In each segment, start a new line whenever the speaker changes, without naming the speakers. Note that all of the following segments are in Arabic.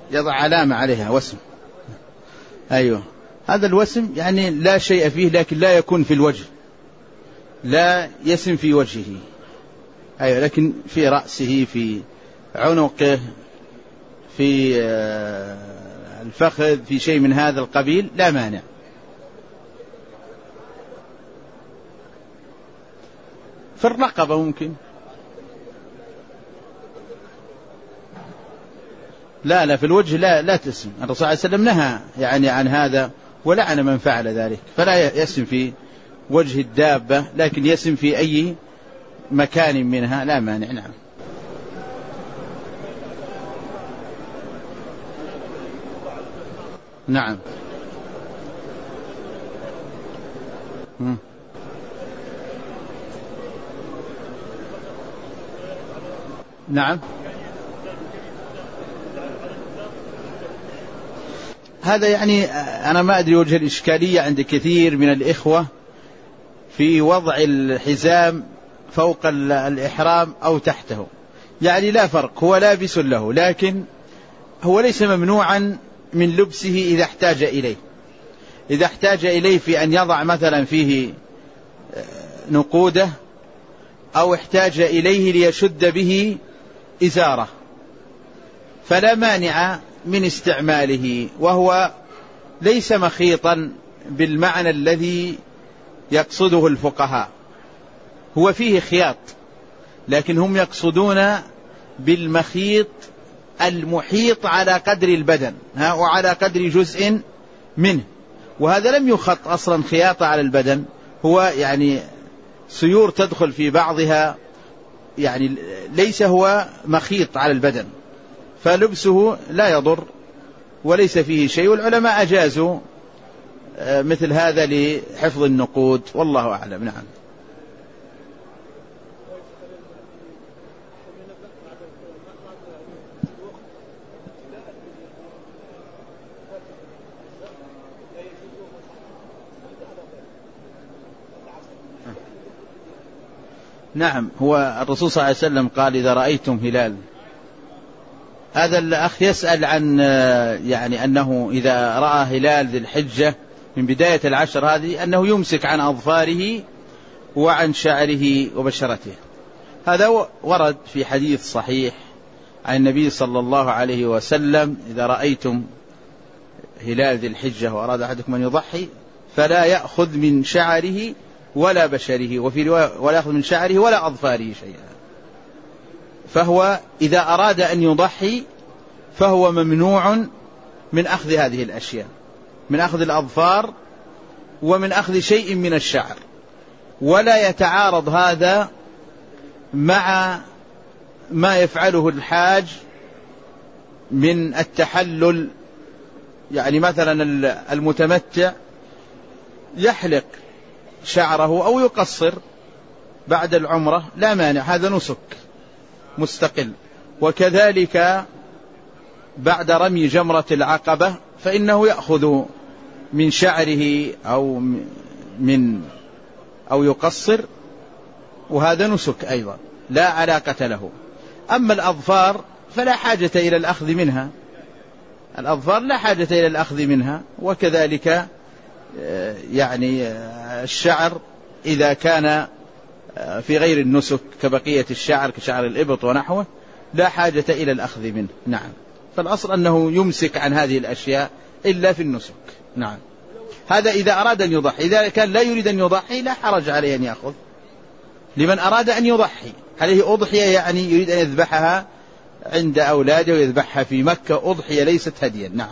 يضع علامة عليها وسم. أيوه، هذا الوسم يعني لا شيء فيه، لكن لا يكون في الوجه، لا يسم في وجهه. أيوه، لكن في رأسه، في عنقه، في الفخذ، في شيء من هذا القبيل لا مانع. في الرقبة ممكن. لا في الوجه لا تسم. الرسول صلى الله عليه وسلم نهى يعني عن هذا ولعن من فعل ذلك، فلا يسم في وجه الدابة، لكن يسم في أي مكان منها لا مانع. نعم. نعم. نعم. هذا يعني أنا ما أدري وجه الإشكالية عند كثير من الإخوة في وضع الحزام فوق الإحرام أو تحته، يعني لا فرق، هو لابس له، لكن هو ليس ممنوعا من لبسه إذا احتاج إليه. إذا احتاج إليه في أن يضع مثلا فيه نقوده، أو احتاج إليه ليشد به إزارة، فلا مانع من استعماله، وهو ليس مخيطا بالمعنى الذي يقصده الفقهاء، هو فيه خياط، لكن هم يقصدون بالمخيط المحيط على قدر البدن وعلى قدر جزء منه، وهذا لم يخط أصلا خياطة على البدن، هو يعني سيور تدخل في بعضها، يعني ليس هو مخيط على البدن، فلبسه لا يضر وليس فيه شيء، والعلماء أجازوا مثل هذا لحفظ النقود، والله أعلم. نعم. نعم، هو الرسول صلى الله عليه وسلم قال إذا رأيتم هلال. هذا الأخ يسأل عن يعني أنه إذا رأى هلال ذي الحجة من بداية العشر هذه أنه يمسك عن أظفاره وعن شعره وبشرته. هذا ورد في حديث صحيح عن النبي صلى الله عليه وسلم: إذا رأيتم هلال ذي الحجة وأراد أحدكم أن يضحي فلا يأخذ من شعره ولا بشره، وفي رواية ولا يأخذ من شعره ولا أظفاره شيئا. فهو إذا أراد أن يضحي فهو ممنوع من أخذ هذه الأشياء، من أخذ الأظفار ومن أخذ شيء من الشعر، ولا يتعارض هذا مع ما يفعله الحاج من التحلل. يعني مثلا المتمتع يحلق شعره أو يقصر بعد العمرة لا مانع، هذا نسك مستقل. وكذلك بعد رمي جمرة العقبة فإنه يأخذ من شعره أو يقصر، وهذا نسك أيضا لا علاقة له. أما الأظفار فلا حاجة إلى الأخذ منها، الأظفار لا حاجة إلى الأخذ منها. وكذلك يعني الشعر إذا كان في غير النسك كبقية الشعر كشعر الإبط ونحوه لا حاجة إلى الأخذ منه. نعم. فالأصل أنه يمسك عن هذه الأشياء إلا في النسك. نعم. هذا إذا أراد أن يضحي. إذا كان لا يريد أن يضحي لا حرج عليه أن يأخذ. لمن أراد أن يضحي عليه أضحية، يعني يريد أن يذبحها عند أولاده ويذبحها في مكة، أضحية ليست هديا. نعم.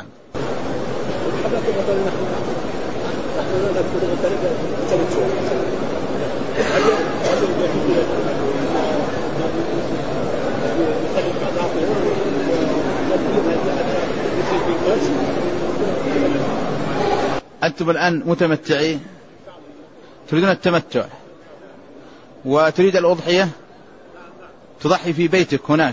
أنتم الآن متمتعين تريدون التمتع وتريد الأضحية تضحي في بيتك هناك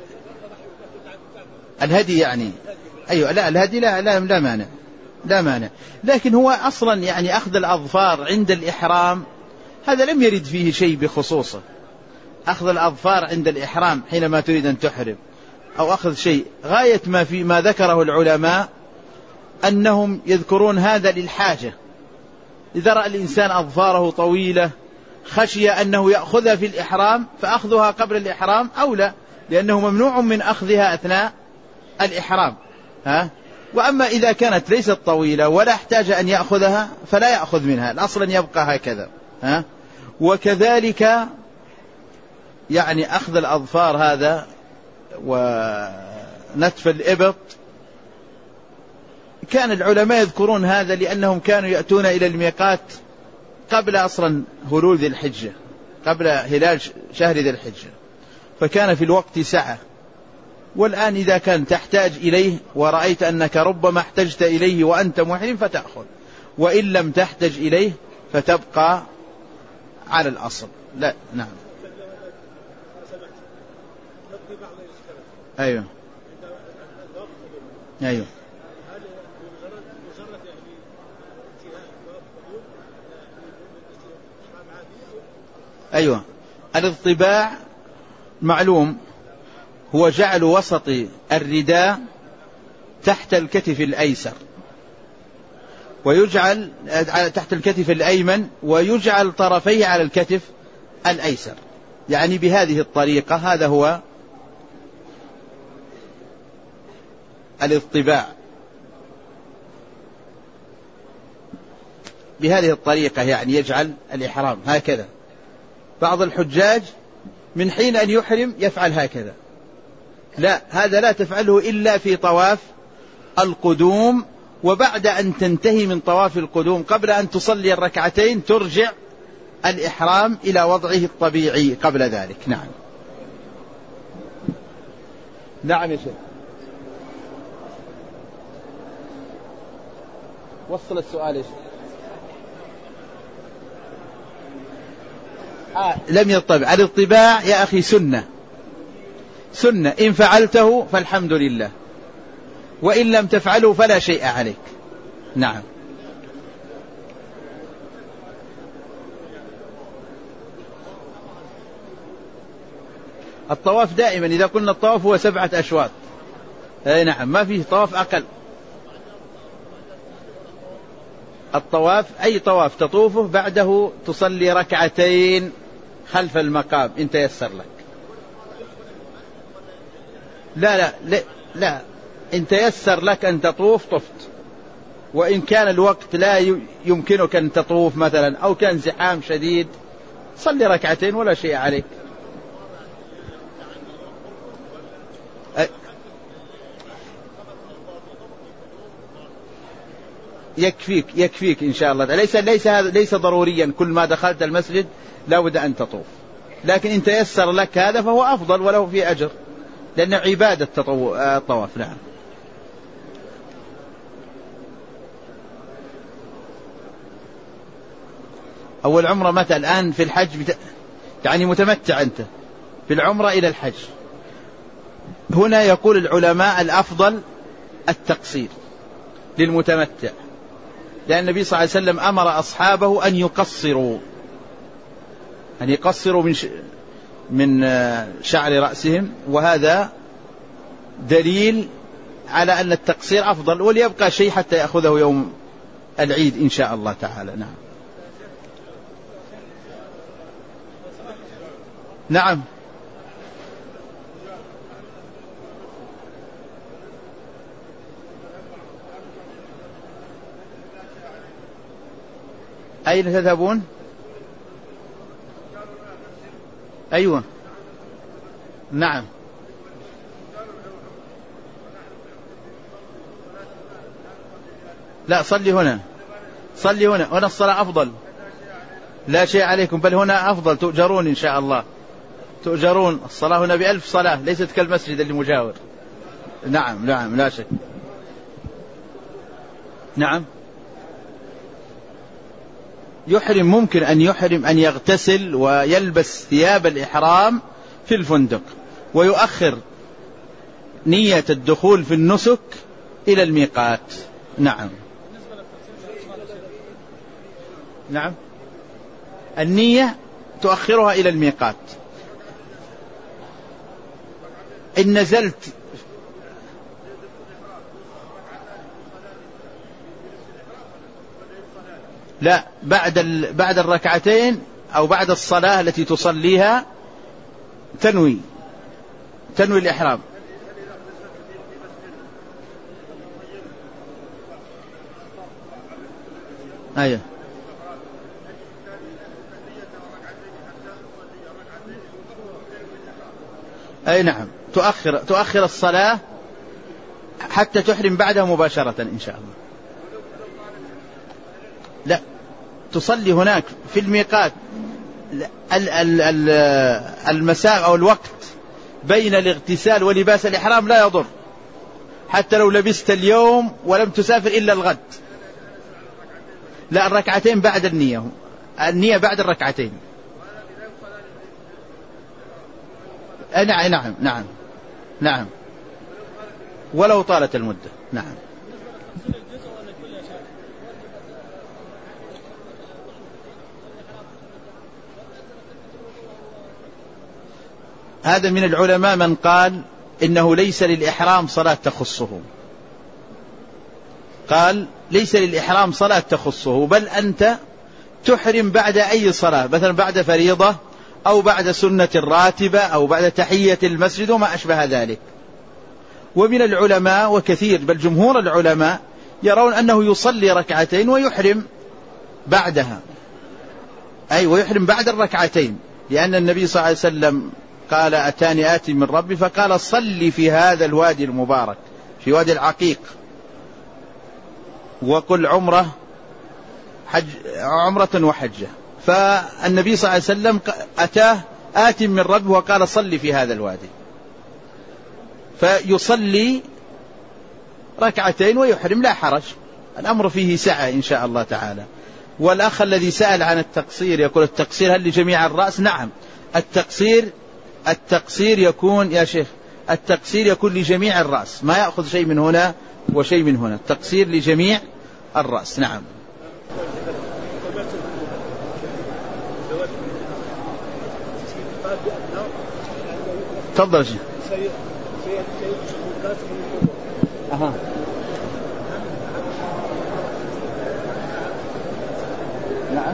الهدي يعني. أيوة، لا الهدي لا مانع، لا مانع. لكن هو أصلا يعني أخذ الأظفار عند الإحرام هذا لم يرد فيه شيء بخصوصه. أخذ الأظفار عند الإحرام حينما تريد أن تحرم، أو أخذ شيء. غاية ما ذكره العلماء أنهم يذكرون هذا للحاجة. إذا رأى الإنسان أظفاره طويلة خشي أنه يأخذها في الإحرام فأخذها قبل الإحرام أولى، لأنه ممنوع من أخذها أثناء الإحرام. وأما إذا كانت ليست طويلة ولا احتاج أن يأخذها فلا يأخذ منها، الأصل أن يبقى هكذا. وكذلك يعني أخذ الأظفار هذا ونتف الإبط كان العلماء يذكرون هذا لأنهم كانوا يأتون إلى الميقات قبل أصلا هلول ذي الحجة، قبل هلال شهر ذي الحجة، فكان في الوقت سعة. والآن إذا كان تحتاج إليه ورأيت أنك ربما احتجت إليه وأنت محرم فتأخذ، وإن لم تحتج إليه فتبقى على الأصل. لا. نعم. أيوه. أيوه. أيوه. الاضطباع معلوم هو جعل وسط الرداء تحت الكتف الأيسر، ويجعل تحت الكتف الأيمن، ويجعل طرفيه على الكتف الأيسر، يعني بهذه الطريقة. هذا هو الاضطباع، بهذه الطريقة يعني يجعل الإحرام هكذا. بعض الحجاج من حين أن يحرم يفعل هكذا، لا، هذا لا تفعله إلا في طواف القدوم، وبعد أن تنتهي من طواف القدوم قبل أن تصلي الركعتين ترجع الإحرام إلى وضعه الطبيعي قبل ذلك. نعم. نعم يا شيخ، وصل السؤال يا شيخ. لم يطبع. الاطباع يا أخي سنة، إن فعلته فالحمد لله، وإن لم تفعله فلا شيء عليك. نعم. الطواف دائما إذا قلنا الطواف هو 7 أشواط. نعم، ما فيه طواف أقل. الطواف أي طواف تطوفه بعده تصلي ركعتين خلف المقام إن تيسر لك. لا إن تيسر لك أن تطوف طفت، وإن كان الوقت لا يمكنك أن تطوف مثلا أو كان زحام شديد صلي ركعتين ولا شيء عليك. يكفيك إن شاء الله. ليس ضروريا كل ما دخلت المسجد لا بد أن تطوف، لكن إن تيسر لك هذا فهو أفضل وله فيه أجر، لأن عبادة الطواف. نعم. أول عمرة متى؟ الآن في الحج يعني متمتع أنت في العمرة إلى الحج. هنا يقول العلماء الأفضل التقصير للمتمتع، لأن النبي صلى الله عليه وسلم أمر أصحابه أن يقصروا من شعر رأسهم، وهذا دليل على أن التقصير أفضل، وليبقى شيء حتى يأخذه يوم العيد إن شاء الله تعالى. نعم. نعم. أين تذهبون؟ أيوة. نعم. لا، صلي هنا هنا الصلاة أفضل، لا شيء عليكم، بل هنا أفضل، تؤجرون إن شاء الله، تؤجرون. الصلاة هنا ب1000 صلاة، ليست كالمسجد اللي مجاور. نعم لا شك. نعم. يحرم، ممكن أن يحرم أن يغتسل ويلبس ثياب الإحرام في الفندق، ويؤخر نية الدخول في النسك إلى الميقات. نعم. النية تؤخرها إلى الميقات. إن نزلت لا، بعد الركعتين أو بعد الصلاة التي تصليها تنوي الإحرام. أيه. أي نعم، تؤخر الصلاة حتى تحرم بعدها مباشرة إن شاء الله. لا، تصلي هناك في الميقات. المساء أو الوقت بين الاغتسال ولباس الإحرام لا يضر، حتى لو لبست اليوم ولم تسافر إلا الغد. لا، الركعتين بعد النية بعد الركعتين. نعم ولو طالت المدة. نعم. هذا من العلماء من قال إنه ليس للإحرام صلاة تخصه، قال ليس للإحرام صلاة تخصه، بل أنت تحرم بعد أي صلاة، مثلا بعد فريضة أو بعد سنة راتبة أو بعد تحية المسجد وما أشبه ذلك. ومن العلماء وكثير بل جمهور العلماء يرون أنه يصلي ركعتين ويحرم بعدها، ويحرم بعد الركعتين، لأن النبي صلى الله عليه وسلم قال أتاني آتي من ربي فقال صلي في هذا الوادي المبارك، في وادي العقيق، وقل عمرة وحجة. فالنبي صلى الله عليه وسلم أتاه آتي من ربه وقال صلي في هذا الوادي، فيصلي ركعتين ويحرم لا حرج، الأمر فيه سعة إن شاء الله تعالى. والأخ الذي سأل عن التقصير يقول التقصير هل لجميع الرأس؟ نعم، التقصير يكون يا شيخ، التقصير يكون لجميع الرأس، ما يأخذ شيء من هنا وشيء من هنا، التقصير لجميع الرأس. نعم. تفضل شيخ. نعم.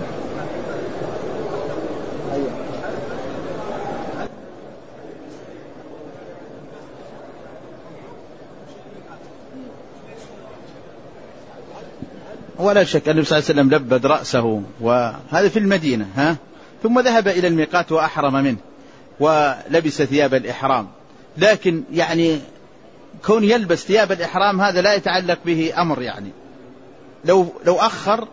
ولا شك أن النبي صلى الله عليه وسلم لبد رأسه، وهذا في المدينة، ثم ذهب إلى الميقات وأحرم منه ولبس ثياب الإحرام. لكن يعني كون يلبس ثياب الإحرام هذا لا يتعلق به أمر، يعني لو أخر،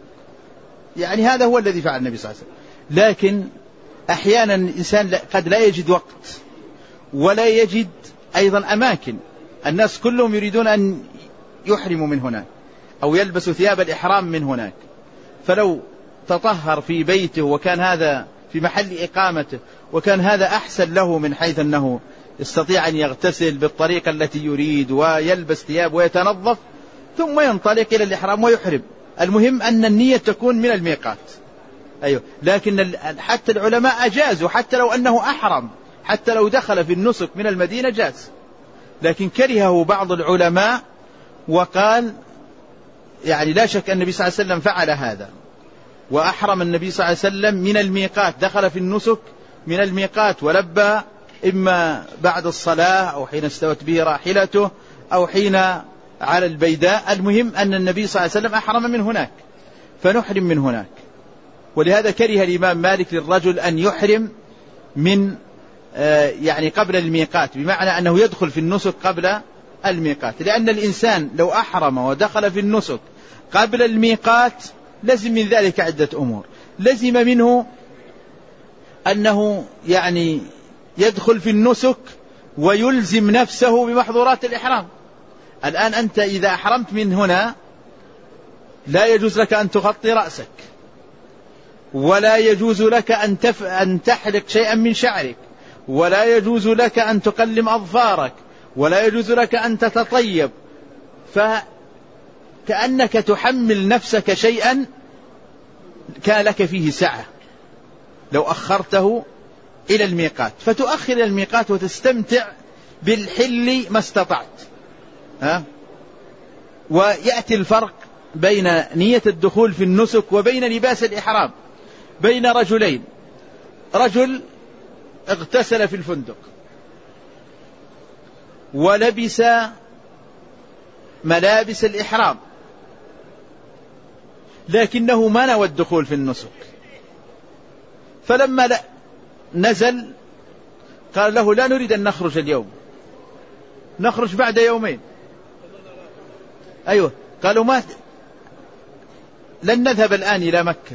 يعني هذا هو الذي فعل النبي صلى الله عليه وسلم. لكن أحيانا الإنسان قد لا يجد وقت ولا يجد أيضا أماكن، الناس كلهم يريدون أن يحرموا من هناك أو يلبسوا ثياب الإحرام من هناك، فلو تطهر في بيته وكان هذا في محل إقامته وكان هذا أحسن له من حيث أنه يستطيع أن يغتسل بالطريقة التي يريد ويلبس ثياب ويتنظف ثم ينطلق إلى الإحرام ويحرم. المهم أن النية تكون من الميقات. لكن حتى العلماء أجازوا حتى لو أنه أحرم، حتى لو دخل في النسك من المدينة جاز، لكن كرهه بعض العلماء وقال يعني لا شك أن النبي صلى الله عليه وسلم فعل هذا، وأحرم النبي صلى الله عليه وسلم من الميقات، دخل في النسك من الميقات ولبى إما بعد الصلاة أو حين استوت به راحلته أو حين على البيداء. المهم أن النبي صلى الله عليه وسلم أحرم من هناك فنحرم من هناك. ولهذا كره الإمام مالك للرجل أن يحرم من يعني قبل الميقات، بمعنى أنه يدخل في النسك قبل الميقات، لأن الإنسان لو أحرم ودخل في النسك قبل الميقات لزم من ذلك عدة أمور. لزم منه أنه يعني يدخل في النسك ويلزم نفسه بمحظورات الإحرام. الآن أنت إذا أحرمت من هنا لا يجوز لك أن تغطي رأسك، ولا يجوز لك أن تحلق شيئا من شعرك، ولا يجوز لك أن تقلم أظفارك، ولا يجوز لك أن تتطيب، فكأنك تحمل نفسك شيئا كان لك فيه سعة لو أخرته إلى الميقات، فتؤخر إلى الميقات وتستمتع بالحل ما استطعت. ويأتي الفرق بين نية الدخول في النسك وبين لباس الإحرام بين رجلين. رجل اغتسل في الفندق ولبس ملابس الإحرام لكنه ما نوى الدخول في النسك، فلما نزل قال له لا نريد أن نخرج اليوم، نخرج بعد يومين. أيوة، قالوا لن نذهب الآن إلى مكة.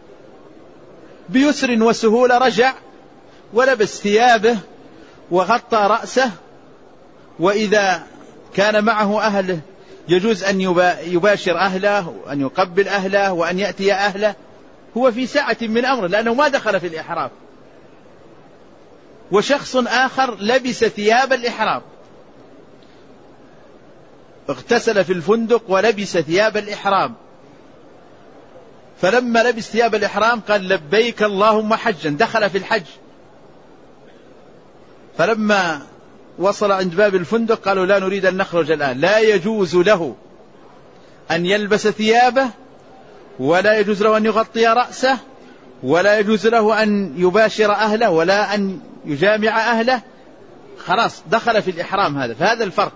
بيسر وسهولة رجع ولبس ثيابه وغطى رأسه، وإذا كان معه أهله يجوز أن يباشر أهله وأن يقبل أهله وأن يأتي أهله، هو في ساعة من أمره لأنه ما دخل في الإحرام. وشخص آخر لبس ثياب الإحرام، اغتسل في الفندق ولبس ثياب الإحرام، فلما لبس ثياب الإحرام قال لبيك اللهم حجا، دخل في الحج. فلما وصل عند باب الفندق قالوا لا نريد أن نخرج الآن. لا يجوز له أن يلبس ثيابه، ولا يجوز له أن يغطي رأسه، ولا يجوز له أن يباشر أهله، ولا أن يجامع أهله. خلاص دخل في الإحرام هذا. فهذا الفرق.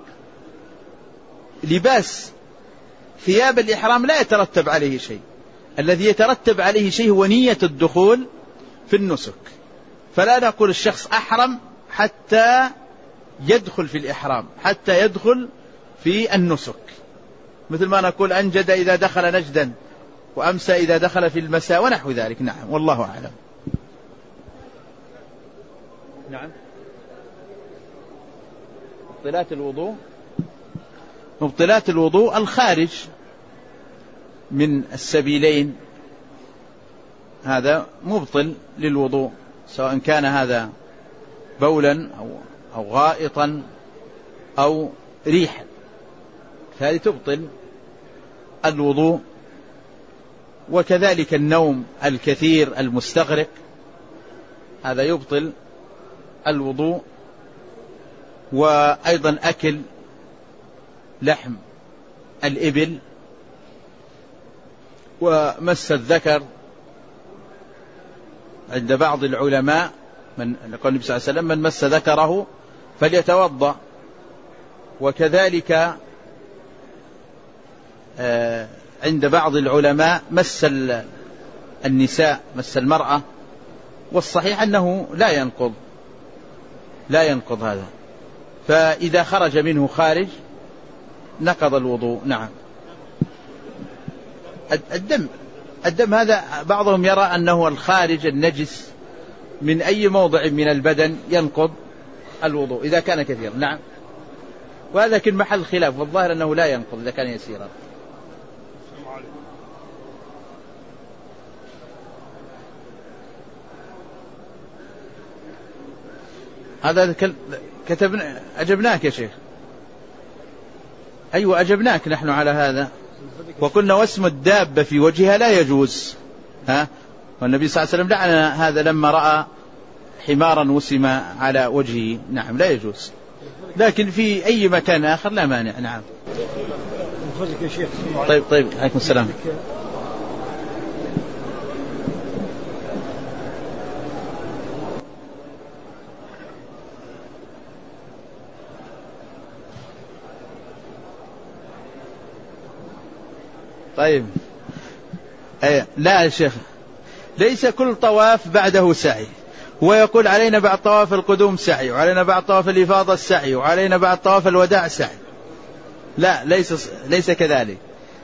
لباس ثياب الإحرام لا يترتب عليه شيء، الذي يترتب عليه شيء هو نية الدخول في النسك. فلا نقول الشخص أحرم حتى يدخل في الإحرام، حتى يدخل في النسك، مثل ما نقول أنجد إذا دخل نجدا، وأمسى إذا دخل في المساء، ونحو ذلك. نعم، والله أعلم. نعم. مبطلات الوضوء. مبطلات الوضوء الخارج من السبيلين، هذا مبطل للوضوء، سواء كان هذا بولا أو غائطا أو ريحا، فهذه تبطل الوضوء. وكذلك النوم الكثير المستغرق، هذا يبطل الوضوء. وأيضا أكل لحم الإبل ومس الذكر عند بعض العلماء، من قال النبي صلى الله عليه وسلم من مس ذكره فليتوضأ. وكذلك عند بعض العلماء مس النساء، مس المرأة، والصحيح أنه لا ينقض هذا. فإذا خرج منه خارج نقض الوضوء. نعم. الدم هذا بعضهم يرى أنه الخارج النجس من أي موضع من البدن ينقض الوضوء إذا كان كثيرا. نعم. وهذا كان محل خلاف، والظاهر أنه لا ينقض إذا كان يسيرا. هذا أجبناك يا شيخ. أيوة أجبناك نحن على هذا، وقلنا واسم الدابة في وجهها لا يجوز. والنبي صلى الله عليه وسلم لعن هذا لما رأى حمارا وسم على وجهه. نعم لا يجوز، لكن في أي مكان آخر لا مانع. نعم. طيب عليكم السلام. طيب لا يا شيخ، ليس كل طواف بعده سعي. هو يقول علينا بعد طواف القدوم سعي، وعلينا بعد طواف الإفاضة سعي، وعلينا بعد طواف الوداع سعي. لا، ليس كذلك.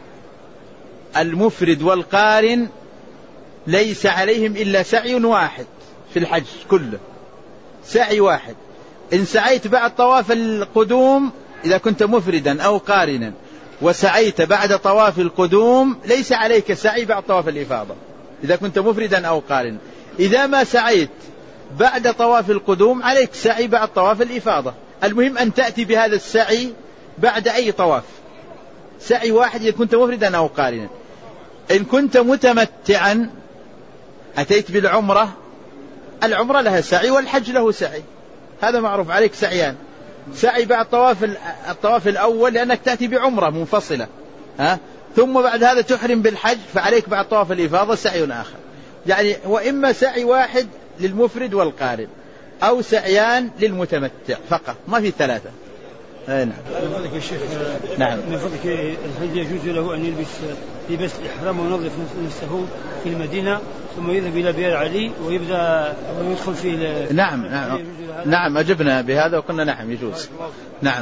المفرد والقارن ليس عليهم إلا سعي واحد في الحج كله، سعي واحد. إن سعيت بعد طواف القدوم إذا كنت مفردا أو قارنا وسعيت بعد طواف القدوم ليس عليك سعي بعد طواف الإفاضة إذا كنت مفردا أو قارنا. إذا ما سعيت بعد طواف القدوم عليك سعي بعد طواف الإفاضة. المهم أن تأتي بهذا السعي بعد أي طواف، سعي واحد إذا كنت مفردا أو قارنا. إن كنت متمتعا أتيت بالعمرة، العمرة لها سعي والحج له سعي، هذا معروف. عليك سعيان، سعي بعد الطواف الأول لأنك تأتي بعمرة منفصلة، ثم بعد هذا تحرم بالحج، فعليك بعد طواف الإفاضة سعي آخر. يعني وإما سعي واحد للمفرد والقارن أو سعيان للمتمتع فقط، ما في ثلاثة. نعم.
من فضلك يا شيخ،
نعم.
من فضلك الحج يجوز له أن يلبس لباس الإحرام وينظف نفسه في المدينة ثم يذهب إلى بئر علي ويبدأ ويدخل في
نعم نعم نعم أجبنا بهذا وقلنا نعم يجوز. نعم.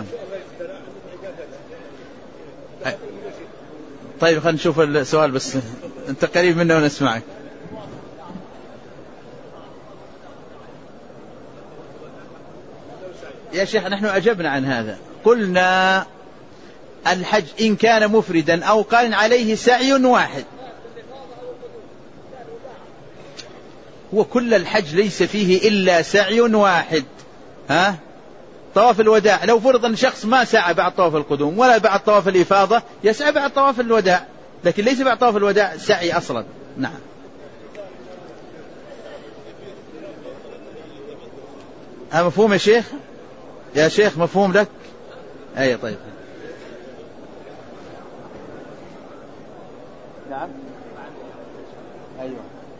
طيب خلينا نشوف السؤال بس أنت قريب منه ونسمعك. يا شيخ نحن أجبنا عن هذا، قلنا الحج إن كان مفردا أو قارن عليه سعي واحد، وكل الحج ليس فيه إلا سعي واحد. طواف الوداع لو فرض أن شخص ما سعى بعد طواف القدوم ولا بعد طواف الإفاضة يسعى بعد طواف الوداع، لكن ليس بعد طواف الوداع سعي أصلا. نعم. مفهوم يا شيخ؟ يا شيخ مفهوم لك؟ أي طيب. نعم. أيوة.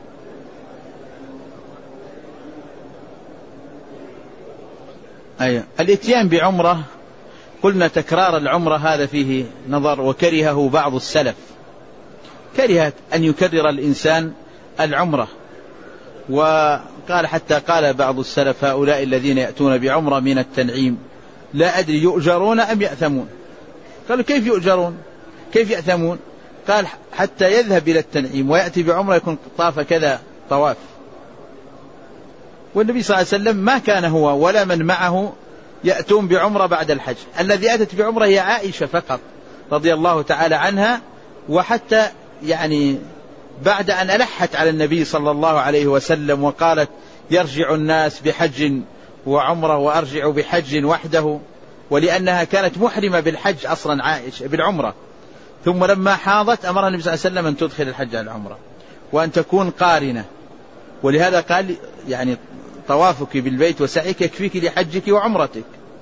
أيوة. الاتيان بعمرة قلنا تكرار العمرة هذا فيه نظر، وكرهه بعض السلف، كره أن يكرر الإنسان العمرة، وقال حتى قال بعض السلف هؤلاء الذين يأتون بعمرة من التنعيم لا أدري يؤجرون أم يأثمون. قالوا كيف يؤجرون كيف يأثمون؟ قال حتى يذهب إلى التنعيم ويأتي بعمرة يكون طاف كذا طواف. والنبي صلى الله عليه وسلم ما كان هو ولا من معه يأتون بعمرة بعد الحج، الذي أتت بعمرة هي عائشة فقط رضي الله تعالى عنها، وحتى يعني بعد أن ألحت على النبي صلى الله عليه وسلم وقالت يرجع الناس بحج وعمرة وأرجع بحج وحده، ولأنها كانت محرمة بالحج أصلا عائشة بالعمرة، ثم لما حاضت أمر النبي صلى الله عليه وسلم أن تدخل الحج على العمرة وأن تكون قارنة، ولهذا قال يعني طوافك بالبيت وسعيك يكفيك لحجك وعمرتك،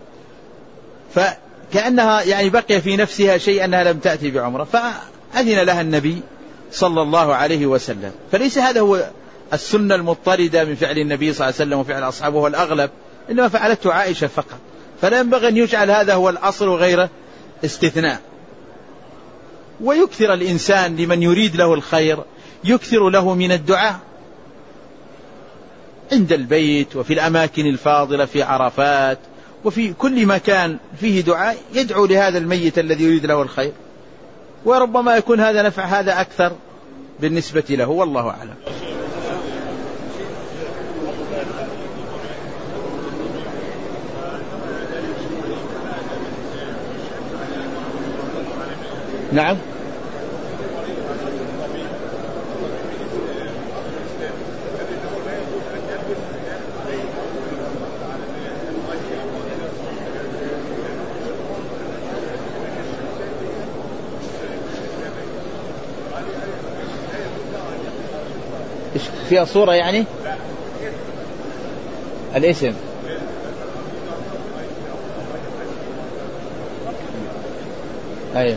فكأنها يعني بقي في نفسها شيء أنها لم تأتي بعمرة، فأذن لها النبي صلى الله عليه وسلم. فليس هذا هو السنة المضطردة من فعل النبي صلى الله عليه وسلم وفعل أصحابه هو الأغلب، إنما فعلته عائشة فقط، فلا ينبغي أن يجعل هذا هو الأصل وغيره استثناء. ويكثر الإنسان لمن يريد له الخير يكثر له من الدعاء عند البيت وفي الأماكن الفاضلة في عرفات وفي كل مكان فيه دعاء، يدعو لهذا الميت الذي يريد له الخير، وربما يكون هذا نفع هذا أكثر بالنسبة له، والله أعلم. نعم. فيها صورة يعني الاسم. أيوة.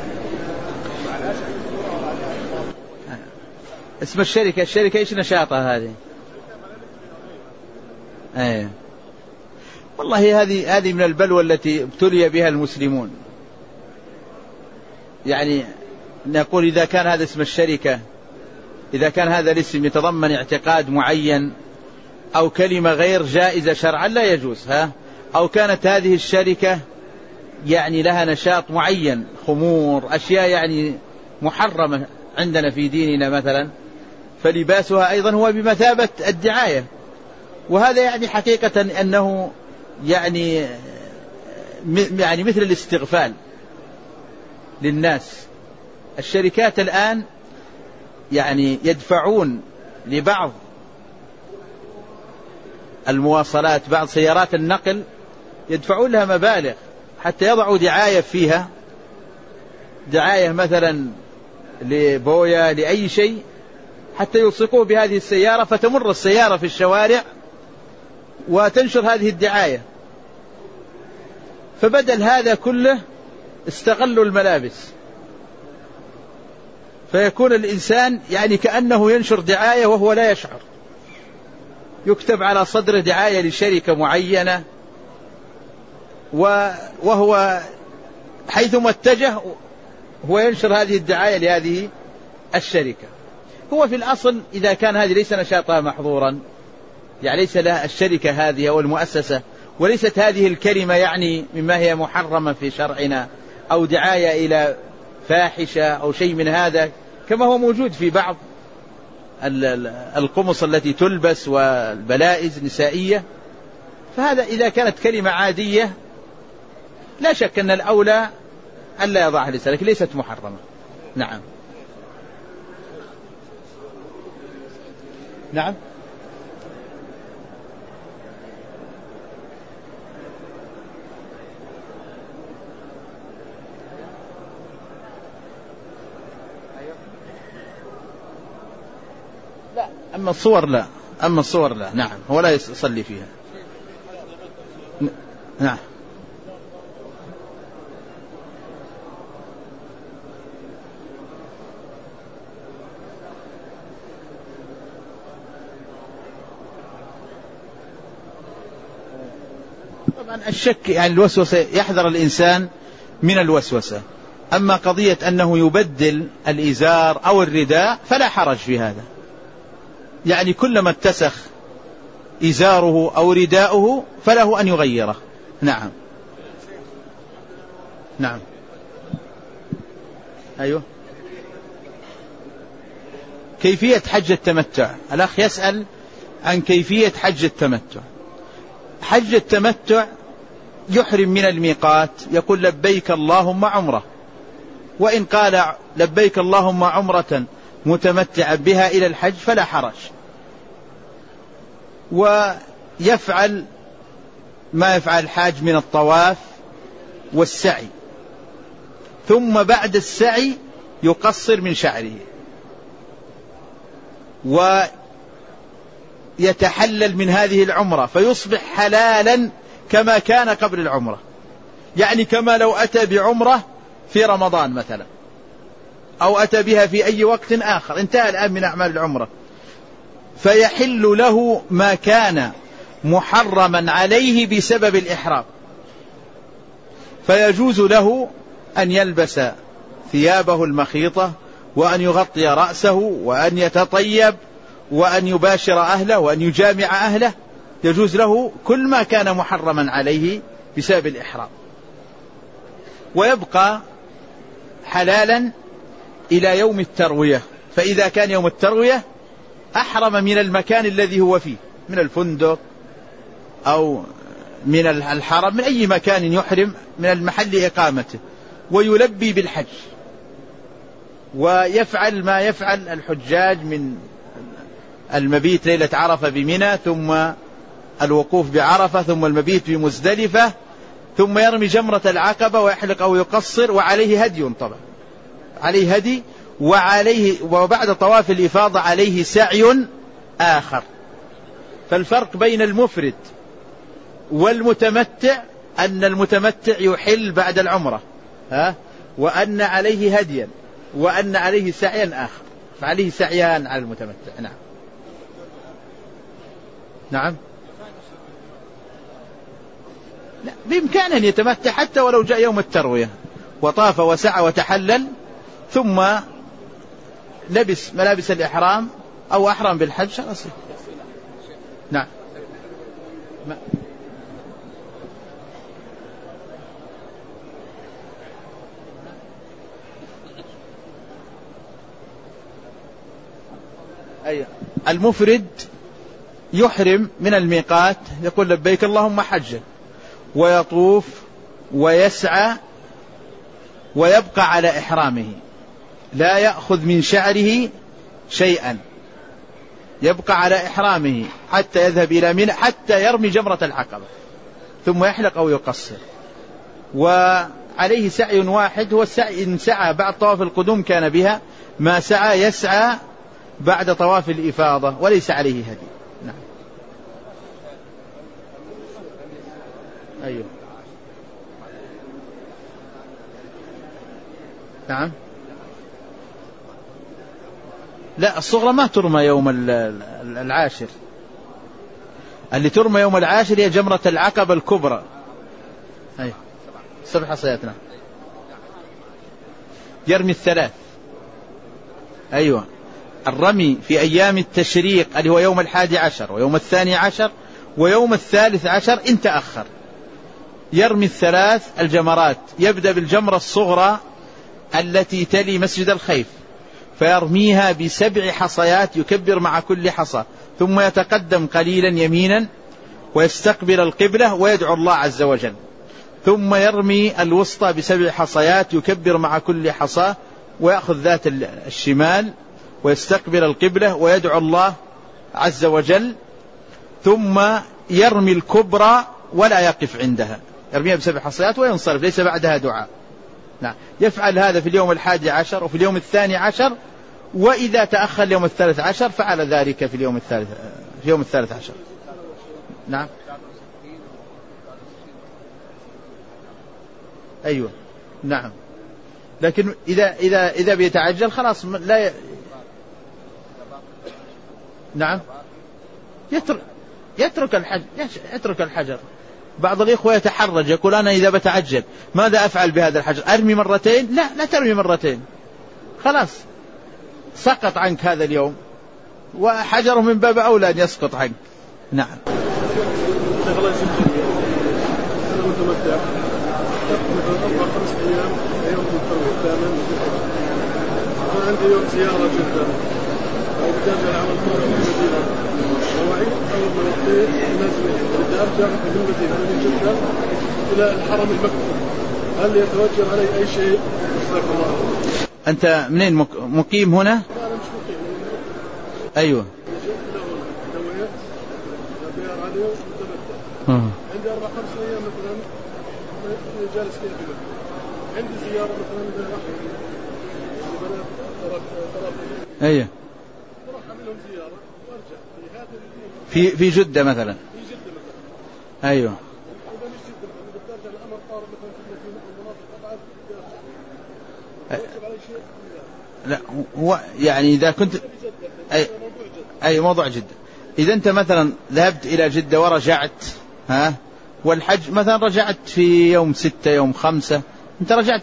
اسم الشركة إيش نشاطها هذه؟ أيوة. والله هذه من البلوى التي ابتلي بها المسلمون. يعني نقول إذا كان هذا اسم الشركة، إذا كان هذا الاسم يتضمن اعتقاد معين أو كلمة غير جائزة شرعا لا يجوز، أو كانت هذه الشركة يعني لها نشاط معين، خمور، أشياء يعني محرمة عندنا في ديننا مثلا، فلباسها أيضا هو بمثابة الدعاية، وهذا يعني حقيقة أنه يعني مثل الاستغفال للناس. الشركات الآن يعني يدفعون لبعض المواصلات، بعض سيارات النقل يدفعون لها مبالغ حتى يضعوا دعاية فيها، دعاية مثلا لبويا لأي شيء، حتى يلصقوا بهذه السيارة فتمر السيارة في الشوارع وتنشر هذه الدعاية. فبدل هذا كله استغلوا الملابس، فيكون الإنسان يعني كأنه ينشر دعاية وهو لا يشعر، يكتب على صدره دعاية لشركة معينة، وهو حيثما اتجه هو ينشر هذه الدعاية لهذه الشركة. هو في الأصل إذا كان هذه ليس نشاطها محظورا، يعني ليس لها الشركة هذه أو المؤسسة، وليست هذه الكلمة يعني مما هي محرمة في شرعنا أو دعاية إلى فاحشة أو شيء من هذا، كما هو موجود في بعض القمص التي تلبس والبلائز النسائية، فهذا إذا كانت كلمة عادية لا شك أن الأولى ألا يضعها الإنسان، لكن ليست محرمة. نعم. نعم. لا، أما الصور لا، أما الصور لا. نعم، هو لا يصلي فيها. نعم. طبعا الشك يعني الوسوسة يحذر الإنسان من الوسوسة، أما قضية أنه يبدل الإزار أو الرداء فلا حرج في هذا، يعني كلما اتسخ إزاره أو رداؤه فله أن يغيره. نعم. نعم. أيوه. كيفية حج التمتع، الأخ يسأل عن كيفية حج التمتع. حج التمتع يحرم من الميقات، يقول لبيك اللهم عمرة، وإن قال لبيك اللهم عمرة متمتعا بها إلى الحج فلا حرج، ويفعل ما يفعل الحاج من الطواف والسعي، ثم بعد السعي يقصر من شعره ويتحلل من هذه العمرة فيصبح حلالا كما كان قبل العمرة، يعني كما لو أتى بعمرة في رمضان مثلا أو أتى بها في أي وقت آخر، انتهى الآن من أعمال العمرة، فيحل له ما كان محرما عليه بسبب الإحرام، فيجوز له أن يلبس ثيابه المخيطة وأن يغطي رأسه وأن يتطيب وأن يباشر أهله وأن يجامع أهله، يجوز له كل ما كان محرما عليه بسبب الإحرام، ويبقى حلالا إلى يوم التروية. فإذا كان يوم التروية أحرم من المكان الذي هو فيه، من الفندق أو من الحرم، من أي مكان يحرم من المحل إقامته، ويلبي بالحج، ويفعل ما يفعل الحجاج من المبيت ليلة عرفة بمنى، ثم الوقوف بعرفة، ثم المبيت بمزدلفة، ثم يرمي جمرة العقبة ويحلق أو يقصر، وعليه هدي، طبعا عليه هدي، وبعد طواف الإفاضة عليه سعي آخر. فالفرق بين المفرد والمتمتع أن المتمتع يحل بعد العمرة، وأن عليه هديا، وأن عليه سعيا آخر، فعليه سعيان على المتمتع. نعم. نعم. لا، بإمكانه أن يتمتع حتى ولو جاء يوم التروية وطاف وسعى وتحلل ثم لبس ملابس الإحرام أو أحرم بالحج خلاص. نعم. أيوة. المفرد يحرم من الميقات، يقول لبيك اللهم حجا، ويطوف ويسعى ويبقى على إحرامه، لا يأخذ من شعره شيئا، يبقى على إحرامه حتى يذهب إلى منى، حتى يرمي جمرة العقبة، ثم يحلق أو يقصر، وعليه سعي واحد، هو السعي إن سعى بعد طواف القدوم كان بها، ما سعى يسعى بعد طواف الإفاضة وليس عليه هدي. نعم. أيوه. لا، الصغرى ما ترمى يوم العاشر، اللي ترمى يوم العاشر هي جمرة العقبة الكبرى. أيوة 7 حصيات. نعم. يرمي 3. أيوة. الرمي في أيام التشريق اللي هو يوم 11 ويوم 12 ويوم 13 إن تأخر، يرمي 3 الجمرات. يبدأ بالجمرة الصغرى التي تلي مسجد الخيف، فيرميها ب7 حصيات، يكبر مع كل حصى، ثم يتقدم قليلا يمينا ويستقبل القبلة ويدعو الله عز وجل، ثم يرمي الوسطى ب7 حصيات، يكبر مع كل حصى ويأخذ ذات الشمال ويستقبل القبلة ويدعو الله عز وجل، ثم يرمي الكبرى ولا يقف عندها، يرميها ب7 حصيات وينصرف، ليس بعدها دعاء. نعم. يفعل هذا في اليوم 11 وفي اليوم 12، وإذا تأخر اليوم 13 فعل ذلك في اليوم 13. نعم. أيوة. نعم. لكن إذا بيتعجل خلاص لا نعم. يترك الحجر. بعض الإخوة يتحرج، يقول أنا إذا بتعجل ماذا أفعل بهذا الحجر؟ أرمي مرتين؟ لا ترمي مرتين، خلاص سقط عنك هذا اليوم، وحجره من باب أولى أن يسقط عنك. نعم.
عندي يوم زيارة جدا أو بدأت العمل طول في المدينة، مواعيد أول ما وقتين نازل بدي أرجع في المدينة من جدة إلى الحرم المكي، هل يتوجب علي أي شيء؟ جزاك الله.
أنت منين مقيم هنا؟
أنا مش مقيم.
أيوة.
دويت بيار عليه ومتمتع. عندي 4-5 أيام مثلا جالس فيها في مكة. عندي زيارة مثلا
أيه. في جدة مثلا. أيوه. لا هو يعني إذا كنت أي موضوع جدة، إذا أنت مثلا ذهبت إلى جدة ورجعت والحج مثلا رجعت في يوم 6 يوم 5 أنت رجعت،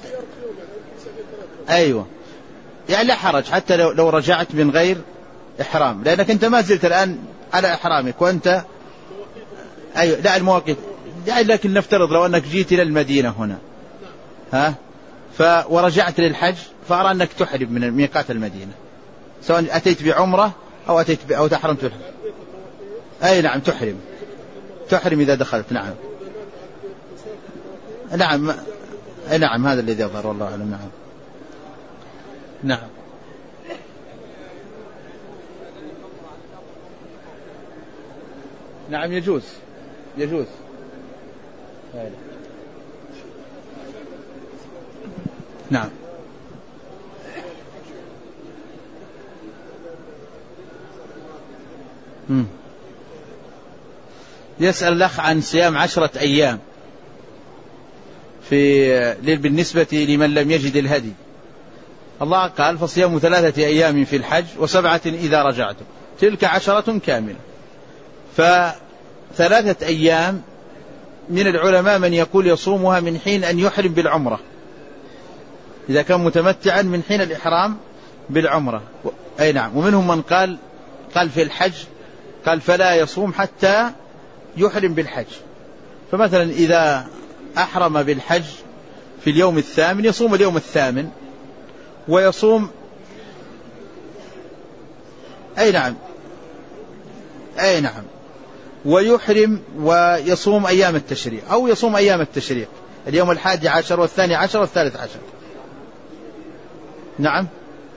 أيوه يعني لا حرج حتى لو رجعت من غير إحرام، لأنك أنت ما زلت الآن على إحرامك وأنت أيوه. لا المواقيت يعني، لكن نفترض لو أنك جيت إلى المدينة هنا ورجعت للحج فأرى أنك تحرم من ميقات المدينة، سواء أتيت بعمرة أو تحرمت بالحج. أي نعم تحرم إذا دخلت. نعم. نعم هذا الذي يظهر والله أعلم. نعم. نعم. نعم يجوز. نعم. يسأل الأخ عن صيام 10 أيام بالنسبة لمن لم يجد الهدي. الله قال فصيام 3 أيام في الحج و7 إذا رجعتم، تلك 10 كاملة. ف3 أيام من العلماء من يقول يصومها من حين أن يحرم بالعمرة، إذا كان متمتعا من حين الإحرام بالعمرة. أي نعم. ومنهم من قال في الحج قال فلا يصوم حتى يحرم بالحج، فمثلا إذا أحرم بالحج في اليوم 8 يصوم اليوم 8 ويصوم. أي نعم. ويحرم ويصوم أيام التشريق، أو يصوم أيام التشريق اليوم 11 و12 و13. نعم.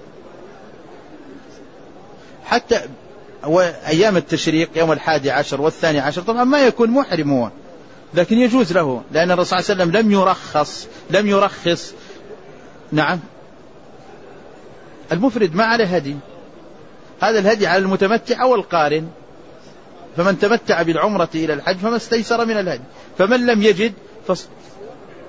حتى أيام التشريق يوم 11 و12 طبعا ما يكون محرم هو، لكن يجوز له، لأن الرسول صلى الله عليه وسلم لم يرخص. نعم. المفرد ما عليه هدي، هذا الهدي على المتمتع أو القارن، فمن تمتع بالعمرة إلى الحج فما استيسر من الهدي، فمن لم يجد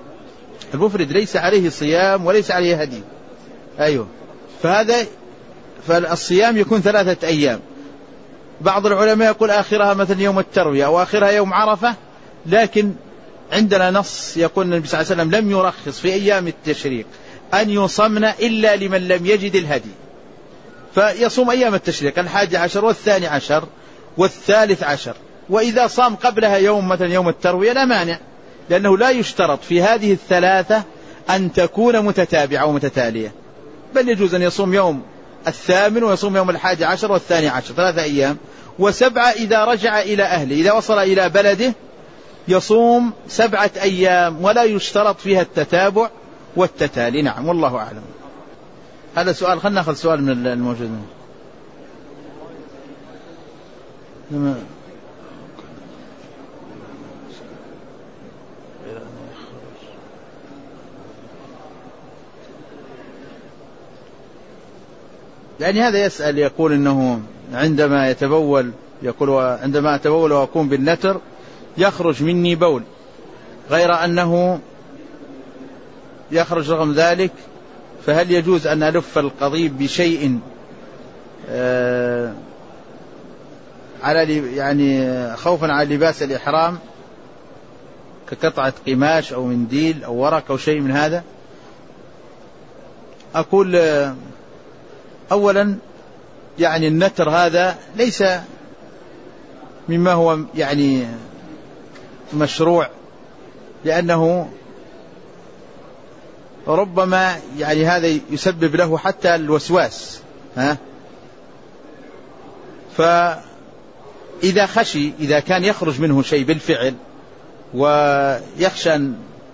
المفرد ليس عليه صيام وليس عليه هدي. أيوه. فهذا فالصيام يكون 3 أيام. بعض العلماء يقول آخرها مثل يوم التروية أو آخرها يوم عرفة، لكن عندنا نص يقول النبي صلى الله عليه وسلم لم يرخص في أيام التشريق أن يصمن إلا لمن لم يجد الهدي، فيصوم أيام التشريق 11 و12 و13، وإذا صام قبلها يوم مثل يوم التروية لا مانع، لأنه لا يشترط في هذه الثلاثة أن تكون متتابعة ومتتالية، بل يجوز أن يصوم يوم 8 ويصوم يوم 11 و12، 3 أيام، و7 إذا رجع إلى أهله، إذا وصل إلى بلده يصوم 7 أيام ولا يشترط فيها التتابع والتتالي. نعم والله أعلم. هذا سؤال. خلنا نأخذ سؤال من الموجودين. يعني هذا يسأل يقول إنه عندما يتبول، يقول عندما أتبول وأكون بالنتر يخرج مني بول، غير أنه يخرج رغم ذلك، فهل يجوز أن ألف القضيب بشيء على يعني خوفا على لباس الإحرام كقطعة قماش أو منديل أو ورق أو شيء من هذا؟ أقول أولا يعني النتر هذا ليس مما هو يعني مشروع، لأنه ربما يعني هذا يسبب له حتى الوسواس، فإذا خشي، إذا كان يخرج منه شيء بالفعل ويخشى أن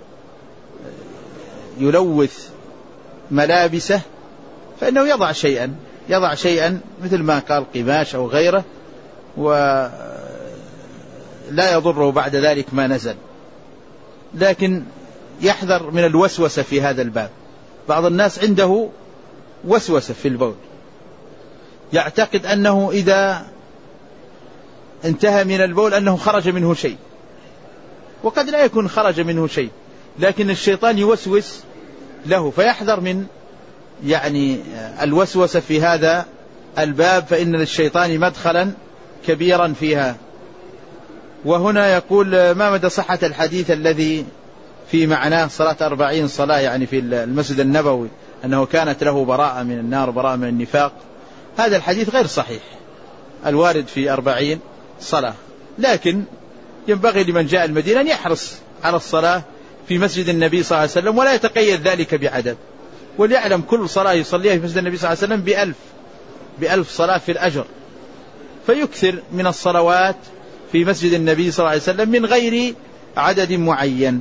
يلوث ملابسه، فإنه يضع شيئا مثل ما قال قماش أو غيره، ولا يضره بعد ذلك ما نزل، لكن يحذر من الوسوسة في هذا الباب. بعض الناس عنده وسوسة في البول، يعتقد أنه إذا انتهى من البول أنه خرج منه شيء، وقد لا يكون خرج منه شيء، لكن الشيطان يوسوس له، فيحذر من يعني الوسوسة في هذا الباب، فإن للشيطان مدخلا كبيرا فيها. وهنا يقول ما مدى صحة الحديث الذي في معناه صلاة 40 صلاة يعني في المسجد النبوي، أنه كانت له براءة من النار براءة من النفاق؟ هذا الحديث غير صحيح الوارد في 40 صلاة، لكن ينبغي لمن جاء المدينة أن يحرص على الصلاة في مسجد النبي صلى الله عليه وسلم، ولا يتقيد ذلك بعدد، وليعلم كل صلاة يصليها في مسجد النبي صلى الله عليه وسلم ب1000 صلاة في الأجر، فيكثر من الصلوات في مسجد النبي صلى الله عليه وسلم من غير عدد معين.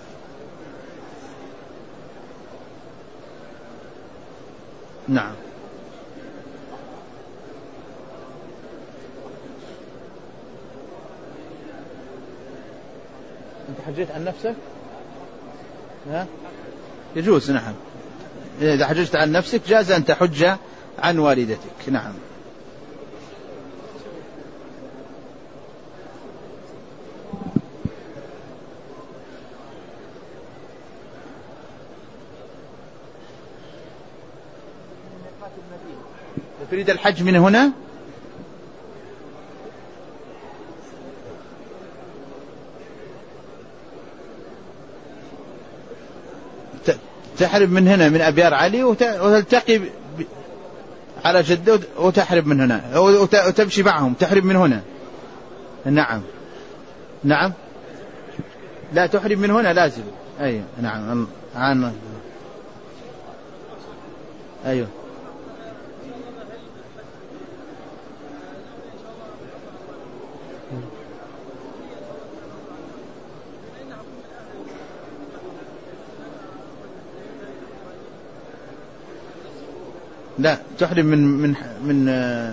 نعم. أنت حجيت عن نفسك؟ يجوز. نعم، إذا حججت عن نفسك جاز أن تحج عن والدتك. نعم. تريد الحج من هنا؟ تحرم من هنا من أبيار علي وتلتقي على جدة وتحرم من هنا وتمشي معهم، تحرم من هنا. نعم نعم، لا تحرم من هنا لازم. أيوة نعم. أيوة لا تحرم من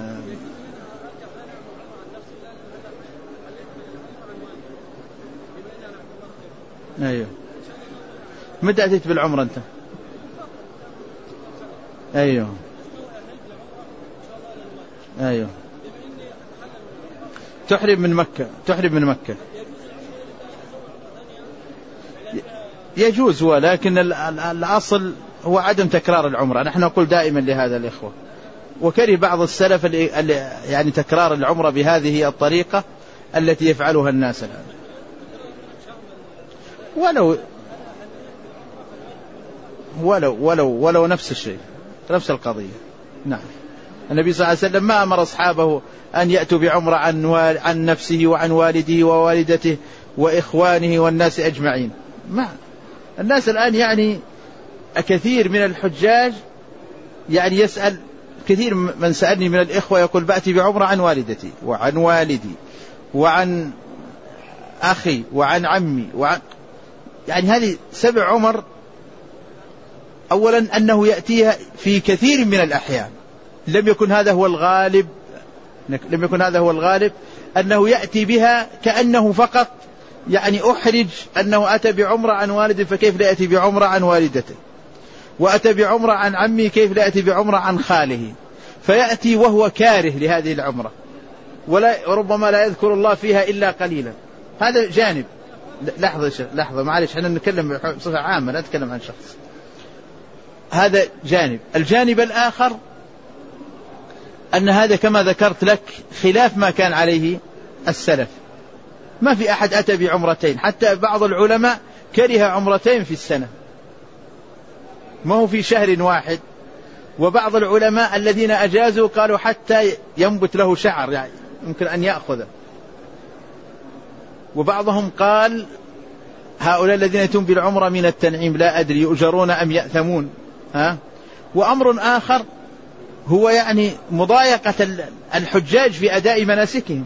أيوه. متى أتيت بالعمرة أنت؟ أيوه أيوه. تحرم من مكة يجوز، ولكن الأصل هو عدم تكرار العمرة. نحن نقول دائما لهذا الإخوة وكره بعض السلف يعني تكرار العمرة بهذه الطريقة التي يفعلها الناس الآن. ولو نفس الشيء، نفس القضية. نعم. النبي صلى الله عليه وسلم ما أمر أصحابه أن يأتوا بعمرة عن نفسه وعن والده ووالدته وإخوانه والناس أجمعين. ما الناس الآن يعني كثير من الحجاج يعني يسأل، كثير من سألني من الإخوة يقول بأتي بعمرة عن والدتي وعن والدي وعن أخي وعن عمي يعني هذه 7 عمر. أولا أنه يأتيها في كثير من الأحيان، لم يكن هذا هو الغالب أنه يأتي بها كأنه فقط يعني أحرج أنه أتى بعمرة عن والده، فكيف لا يأتي بعمرة عن والدته، وأتى بعمرة عن عمي كيف لا يأتي بعمرة عن خاله، فيأتي وهو كاره لهذه العمرة وربما لا يذكر الله فيها إلا قليلا. هذا جانب. لحظة معلش، احنا نتكلم بصفة عامة، لا نتكلم عن شخص. هذا جانب. الجانب الآخر أن هذا كما ذكرت لك خلاف ما كان عليه السلف. ما في أحد أتى بعمرتين، حتى بعض العلماء كره عمرتين في السنة، ما هو في شهر واحد. وبعض العلماء الذين أجازوا قالوا حتى ينبت له شعر يعني يمكن أن يأخذه. وبعضهم قال هؤلاء الذين يتم بالعمرة من التنعيم لا أدري يؤجرون أم يأثمون. وأمر آخر هو يعني مضايقة الحجاج في أداء مناسكهم.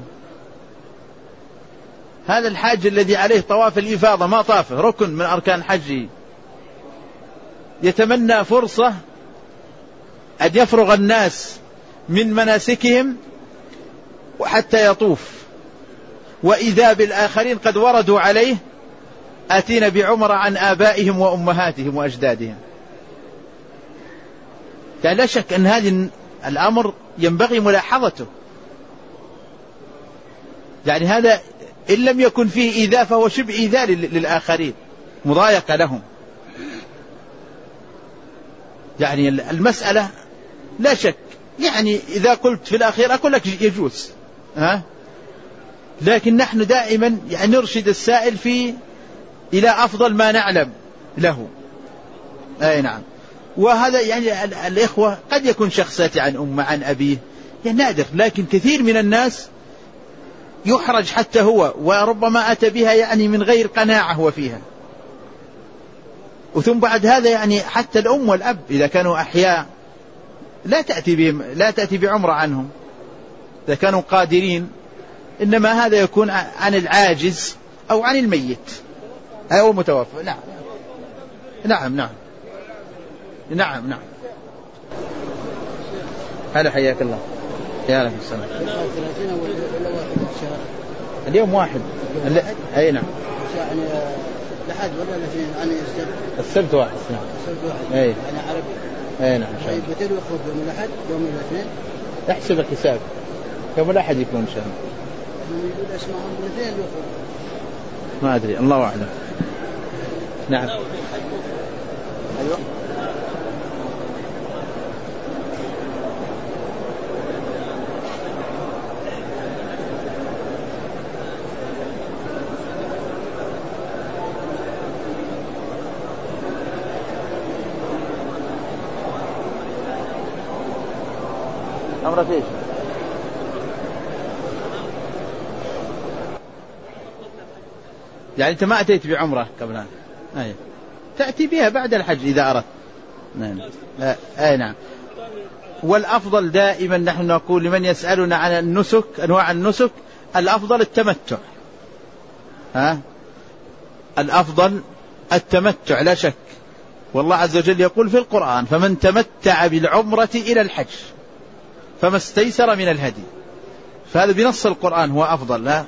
هذا الحاج الذي عليه طواف الإفاضة ما طافه، ركن من أركان حجه، يتمنى فرصة أن يفرغ الناس من مناسكهم وحتى يطوف، وإذا بالآخرين قد وردوا عليه آتينا بعمرة عن آبائهم وأمهاتهم وأجدادهم. يعني لا شك أن هذا الأمر ينبغي ملاحظته. يعني هذا إن لم يكن فيه إيذاء فهو شبه إيذاء للآخرين، مضايقة لهم. يعني المسألة لا شك، يعني إذا قلت في الأخير أقول لك يجوز، لكن نحن دائما يعني نرشد السائل إلى أفضل ما نعلم له. أي نعم. وهذا يعني الإخوة قد يكون شخصيتي عن أمه عن أبيه يعني نادر، لكن كثير من الناس يحرج حتى هو، وربما أتى بها يعني من غير قناعة هو فيها. وثم بعد هذا يعني حتى الأم والأب إذا كانوا أحياء لا تأتي بعمرة عنهم إذا كانوا قادرين، إنما هذا يكون عن العاجز أو عن الميت أو متوفى. نعم نعم نعم نعم نعم. هلا حياك الله. يا لك السلام. اليوم واحد. أي نعم.
يعني لحد ولا الاثنين يعني
السبت واحد. نعم.
السبت واحد.
أي.
يعني عربي.
أي نعم.
طيب بتدو يخرج يوم الأحد يوم الاثنين.
احسب الحساب. يوم الأحد يكون إن شاء الله.
يقول اسمهم الاثنين يخرج.
ما أدري الله أعلم. نعم. أيوة. أمرك إيش؟ يعني أنت ما أتيت بعمرة قبل هذا؟ أي. تأتي بها بعد الحج إذا أردت. نعم. أي نعم. والأفضل دائما نحن نقول لمن يسألنا عن النسك أنواع النسك، الأفضل التمتع. الأفضل التمتع لا شك. والله عز وجل يقول في القرآن فمن تمتع بالعمرة إلى الحج فما استيسر من الهدي. فهذا بنص القرآن هو أفضل. لا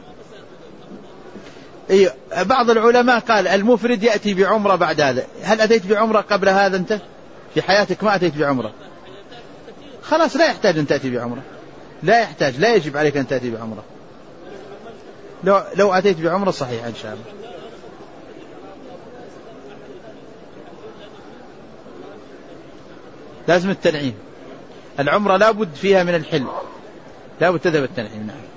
بعض العلماء قال المفرد يأتي بعمرة بعد هذا. هل أتيت بعمرة قبل هذا أنت في حياتك؟ ما أتيت بعمرة، خلاص لا يحتاج أن تأتي بعمرة، لا يحتاج، لا يجب عليك أن تأتي بعمرة. لو أتيت بعمرة صحيح إن شاء الله. لازم التنعيم. العمرة لا بد فيها من الحل، لا بد تذهب التنعيم. نعم.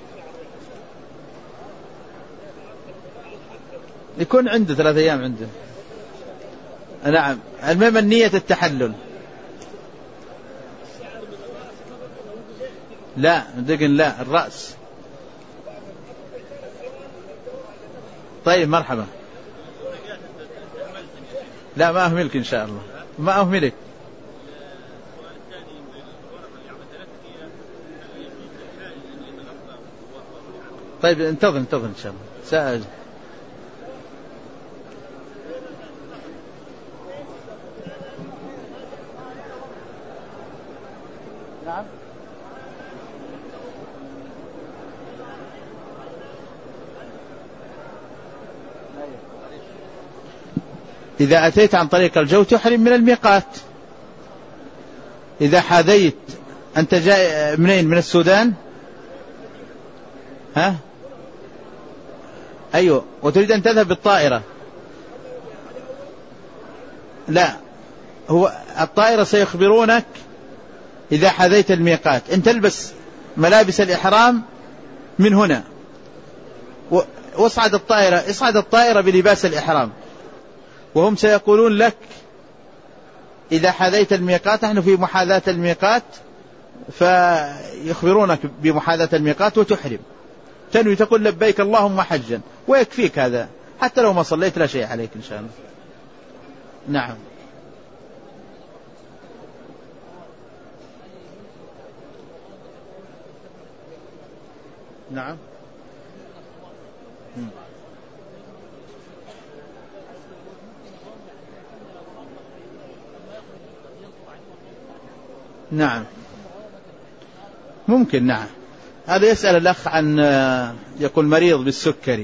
يكون عنده 3 أيام عنده. نعم. المهم النية التحلل. لا دقن، لا الرأس. طيب مرحبا. لا ما أهملك إن شاء الله، ما أهملك. طيب انتظر إن شاء الله سأجل. نعم. إذا أتيت عن طريق الجو تحرم من الميقات. إذا حاذيت، أنت جاي منين؟ من السودان؟ ها؟ أيوه. وتريد أن تذهب بالطائرة؟ لا، هو الطائرة سيخبرونك إذا حاذيت الميقات. أنت تلبس ملابس الإحرام من هنا، واصعد الطائرة بلباس الإحرام، وهم سيقولون لك إذا حاذيت الميقات، نحن في محاذاة الميقات، فيخبرونك بمحاذاة الميقات وتحرم، تنوي تقول لبيك اللهم حجا، ويكفيك هذا، حتى لو ما صليت لا شيء عليك إن شاء الله. نعم. نعم. نعم ممكن. نعم. هذا يسأل الأخ عن يكون مريض بالسكري،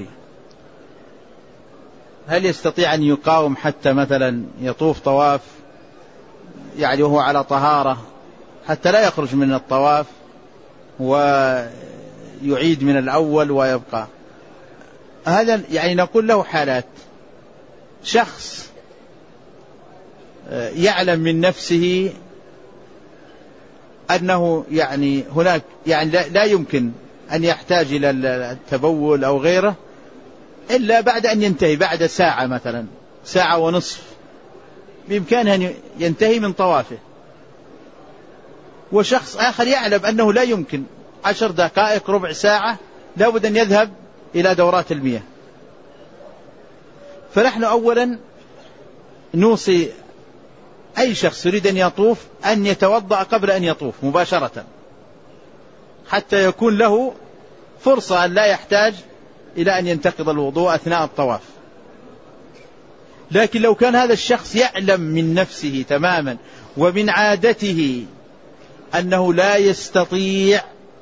هل يستطيع أن يقاوم حتى مثلا يطوف طواف يعني وهو على طهارة، حتى لا يخرج من الطواف ويعيد من الأول ويبقى؟ هذا يعني نقول له حالات. شخص يعلم من نفسه أنه يعني هناك يعني لا يمكن أن يحتاج إلى التبول أو غيره إلا بعد أن ينتهي، بعد ساعة مثلا، ساعة ونصف بإمكانه أن ينتهي من طوافه. وشخص آخر يعلم أنه لا يمكن 10 دقائق ربع ساعة، لا بد أن يذهب إلى دورات المياه. فنحن أولا نوصي أي شخص يريد أن يطوف أن يتوضأ قبل أن يطوف مباشرة، حتى يكون له فرصة أن لا يحتاج إلى أن ينتقض الوضوء أثناء الطواف. لكن لو كان هذا الشخص يعلم من نفسه تماما ومن عادته أنه لا يستطيع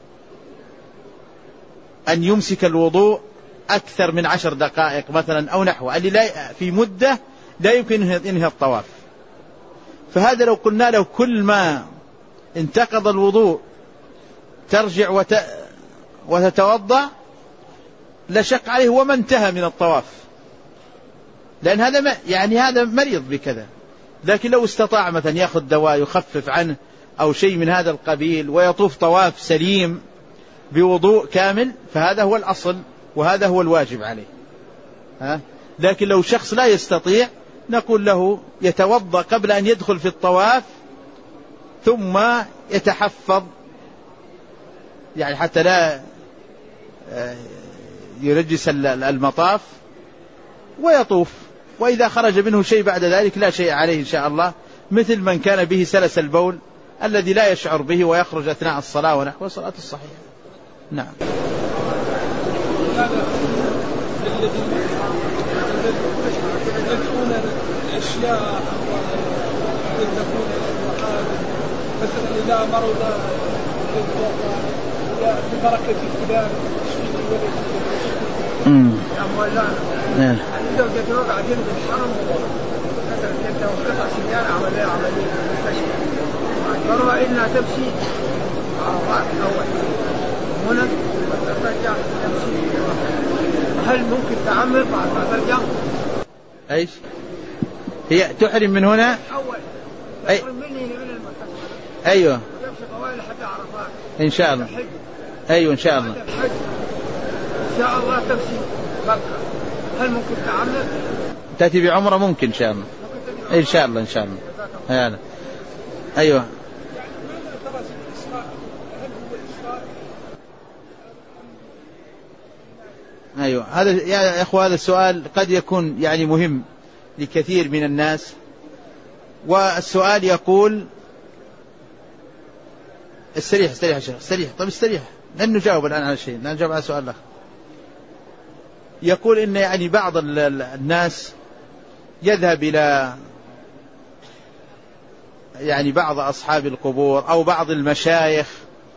أن يمسك الوضوء أكثر من 10 دقائق مثلا أو نحو، اللي لا في مدة لا يمكن إنهاء الطواف، فهذا لو قلنا له كل ما انتقض الوضوء ترجع وتتوضأ لا شك عليه وما انتهى من الطواف، لأن هذا يعني هذا مريض بكذا. لكن لو استطاع مثلا يأخذ دواء يخفف عنه أو شيء من هذا القبيل ويطوف طواف سليم بوضوء كامل، فهذا هو الأصل وهذا هو الواجب عليه. لكن لو شخص لا يستطيع نقول له يتوضأ قبل أن يدخل في الطواف، ثم يتحفظ يعني حتى لا يرجس المطاف ويطوف، وإذا خرج منه شيء بعد ذلك لا شيء عليه إن شاء الله، مثل من كان به سلس البول الذي لا يشعر به ويخرج أثناء الصلاة ونحو الصلاة الصحيحة. نعم.
الأشياء يذهبون مثلا إذا مرض ببركة الكلام زوجة وقع جنب الحرم مثلا كنت وقطع سيارة عملية فروا إنها تمشي أول هنا وترجع تمشي، هل ممكن تعمر بعد ما ترجع؟
أيش هي تحرم من هنا؟
أول تحرم مني من المكان.
أيوة.
قوائل حتى عرفات
إن شاء الله. أيوة إن شاء الله.
الحج إن شاء الله تمشي مكة، هل ممكن تعمل؟
تأتي بعمرة ممكن إن شاء الله. إن شاء الله إن شاء الله. هذا أيوة. أيوة هذا يا أخوة، هذا السؤال قد يكون يعني مهم لكثير من الناس. والسؤال يقول استريح يا شيخ، استريح. طيب استريح لن نجاوب الآن على شيء، نجاوب على سؤال آخر. يقول إن يعني بعض الناس يذهب إلى يعني بعض أصحاب القبور أو بعض المشايخ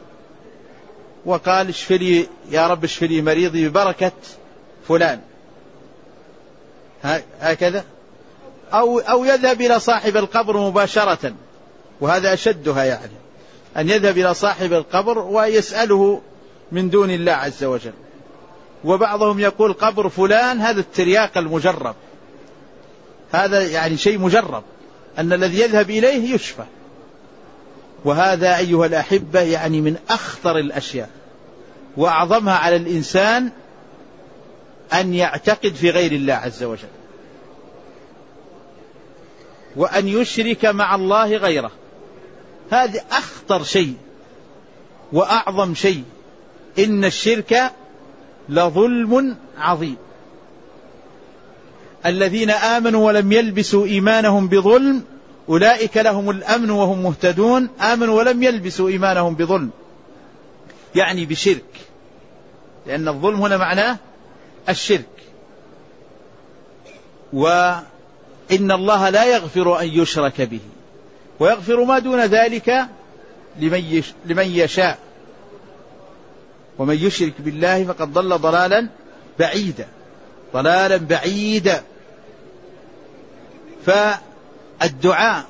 وقال اشف لي يا رب، اشف لي مريضي ببركة فلان، هكذا. أو يذهب إلى صاحب القبر مباشرة، وهذا أشدها، يعني أن يذهب إلى صاحب القبر ويسأله من دون الله عز وجل. وبعضهم يقول قبر فلان، هذا الترياق المجرب، هذا يعني شيء مجرب أن الذي يذهب إليه يشفى. وهذا أيها الأحبة يعني من أخطر الأشياء وأعظمها على الإنسان أن يعتقد في غير الله عز وجل، وأن يشرك مع الله غيره. هذا أخطر شيء وأعظم شيء. إن الشرك لظلم عظيم. الذين آمنوا ولم يلبسوا إيمانهم بظلم أولئك لهم الأمن وهم مهتدون. آمنوا ولم يلبسوا إيمانهم بظلم، يعني بشرك، لأن الظلم هنا معناه الشرك. وإن الله لا يغفر أن يشرك به ويغفر ما دون ذلك لمن يشاء، ومن يشرك بالله فقد ضل ضلالا بعيدا. فالدعاء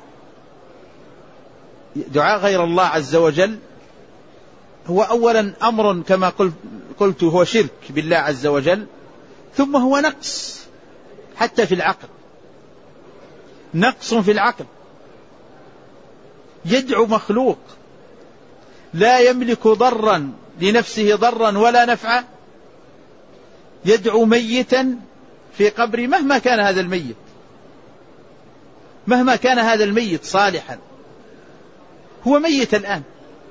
دعاء غير الله عز وجل هو أولا أمر كما قلت هو شرك بالله عز وجل، ثم هو نقص حتى في العقل، نقص في العقل. يدعو مخلوق لا يملك ضرا لنفسه ضرا ولا نفعا، يدعو ميتا في قبره مهما كان هذا الميت صالحا، هو ميت الآن.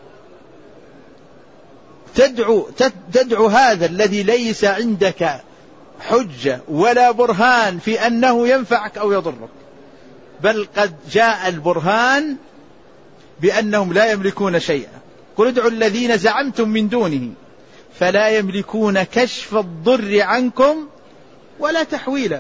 تدعو هذا الذي ليس عندك حجة ولا برهان في أنه ينفعك أو يضرك، بل قد جاء البرهان بأنهم لا يملكون شيئا. قل ادعوا الذين زعمتم من دونه فلا يملكون كشف الضر عنكم ولا تحويلا.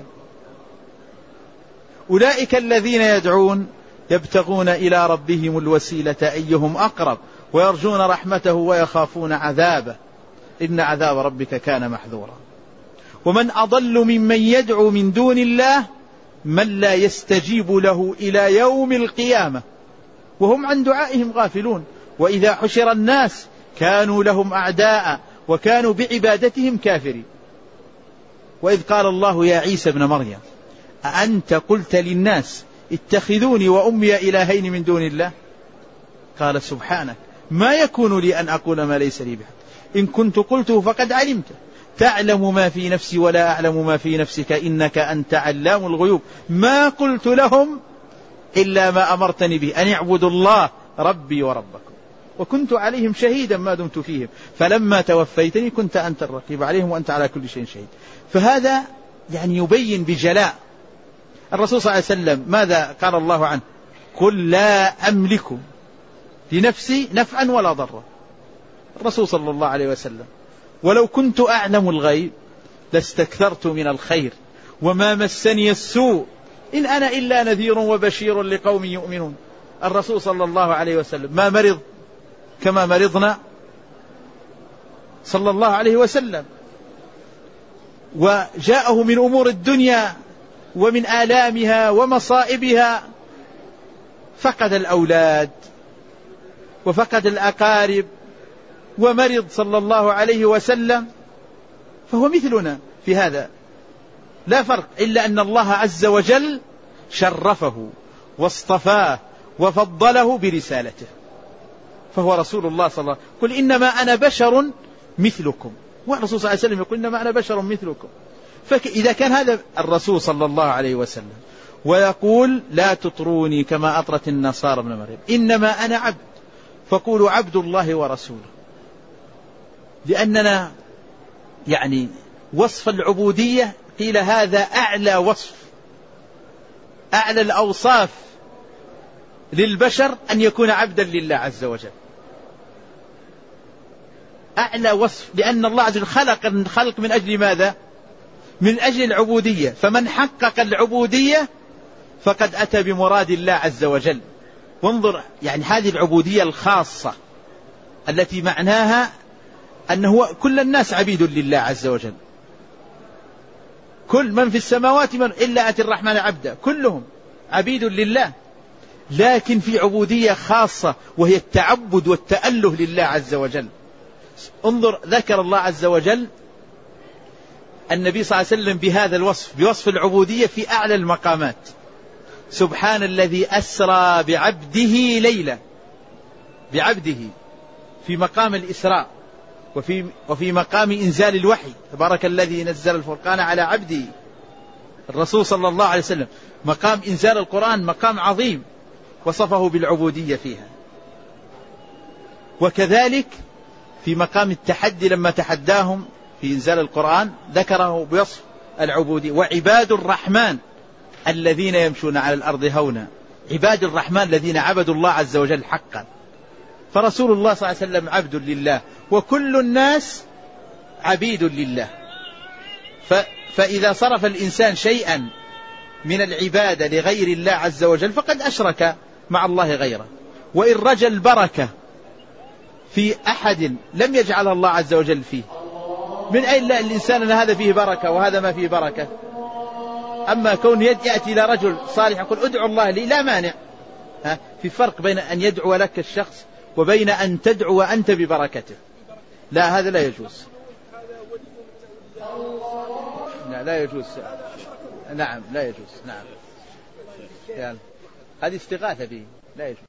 أولئك الذين يدعون يبتغون إلى ربهم الوسيلة أيهم أقرب ويرجون رحمته ويخافون عذابه إن عذاب ربك كان محذورا. ومن أضل ممن يدعو من دون الله من لا يستجيب له إلى يوم القيامة وهم عن دعائهم غافلون. وإذا حشر الناس كانوا لهم أعداء وكانوا بعبادتهم كافرين. وإذ قال الله يا عيسى ابن مريم أأنت قلت للناس اتخذوني وأمي إلهين من دون الله؟ قال سبحانك ما يكون لي أن أقول ما ليس لي بحق، إن كنت قلته فقد علمته، تعلم ما في نفسي ولا أعلم ما في نفسك إنك أنت علام الغيوب. ما قلت لهم إلا ما أمرتني به أن يعبدوا الله ربي وربكم وكنت عليهم شهيدا ما دمت فيهم فلما توفيتني كنت أنت الرقيب عليهم وأنت على كل شيء شهيد. فهذا يعني يبين بجلاء. الرسول صلى الله عليه وسلم ماذا قال الله عنه؟ قل لا أملك لنفسي نفعا ولا ضرا. الرسول صلى الله عليه وسلم ولو كنت أعلم الغيب لاستكثرت من الخير وما مسني السوء إن أنا إلا نذير وبشير لقوم يؤمنون. الرسول صلى الله عليه وسلم ما مرض كما مرضنا صلى الله عليه وسلم، وجاءه من أمور الدنيا ومن آلامها ومصائبها، فقد الأولاد وفقد الأقارب ومرض صلى الله عليه وسلم، فهو مثلنا في هذا لا فرق، إلا أن الله عز وجل شرفه واصطفاه وفضله برسالته. فهو رسول الله صلى الله عليه وسلم. قل إنما أنا بشر مثلكم، والرسول صلى الله عليه وسلم يقول إنما أنا بشر مثلكم. فإذا كان هذا الرسول صلى الله عليه وسلم ويقول لا تطروني كما أطرت النصارى ابن مريم، إنما أنا عبد، فقولوا عبد الله ورسوله، لأننا يعني وصف العبودية قيل هذا أعلى وصف، أعلى الأوصاف للبشر أن يكون عبدا لله عز وجل، أعلى وصف، لأن الله عز وجل خلق الخلق من أجل ماذا؟ من أجل العبودية، فمن حقق العبودية فقد أتى بمراد الله عز وجل. وانظر يعني هذه العبودية الخاصة التي معناها أنه كل الناس عبيد لله عز وجل، كل من في السماوات من إلا أتي الرحمن عبدا، كلهم عبيد لله، لكن في عبودية خاصة وهي التعبد والتأله لله عز وجل. انظر ذكر الله عز وجل النبي صلى الله عليه وسلم بهذا الوصف، بوصف العبودية في أعلى المقامات. سبحان الذي أسرى بعبده ليلة، بعبده في مقام الإسراء وفي مقام إنزال الوحي، تبارك الذي نزل الفرقان على عبده الرسول صلى الله عليه وسلم. مقام إنزال القرآن مقام عظيم وصفه بالعبودية فيها. وكذلك في مقام التحدي لما تحداهم في إنزال القرآن ذكره بوصف العبودية، وعباد الرحمن الذين يمشون على الأرض هونا، عباد الرحمن الذين عبدوا الله عز وجل حقا. فرسول الله صلى الله عليه وسلم عبد لله، وكل الناس عبيد لله. فإذا صرف الإنسان شيئا من العبادة لغير الله عز وجل فقد أشرك مع الله غيره. وإن رجى البركة في أحد لم يجعل الله عز وجل فيه، من أين لا الإنسان أن هذا فيه بركة وهذا ما فيه بركة؟ أما كون يأتي إلى رجل صالح يقول ادعو الله لي، لا مانع. في فرق بين أن يدعو لك الشخص وبين أن تدعو أنت ببركته، لا هذا لا يجوز، لا يجوز، نعم لا يجوز، نعم هذه استغاثة به، لا يجوز.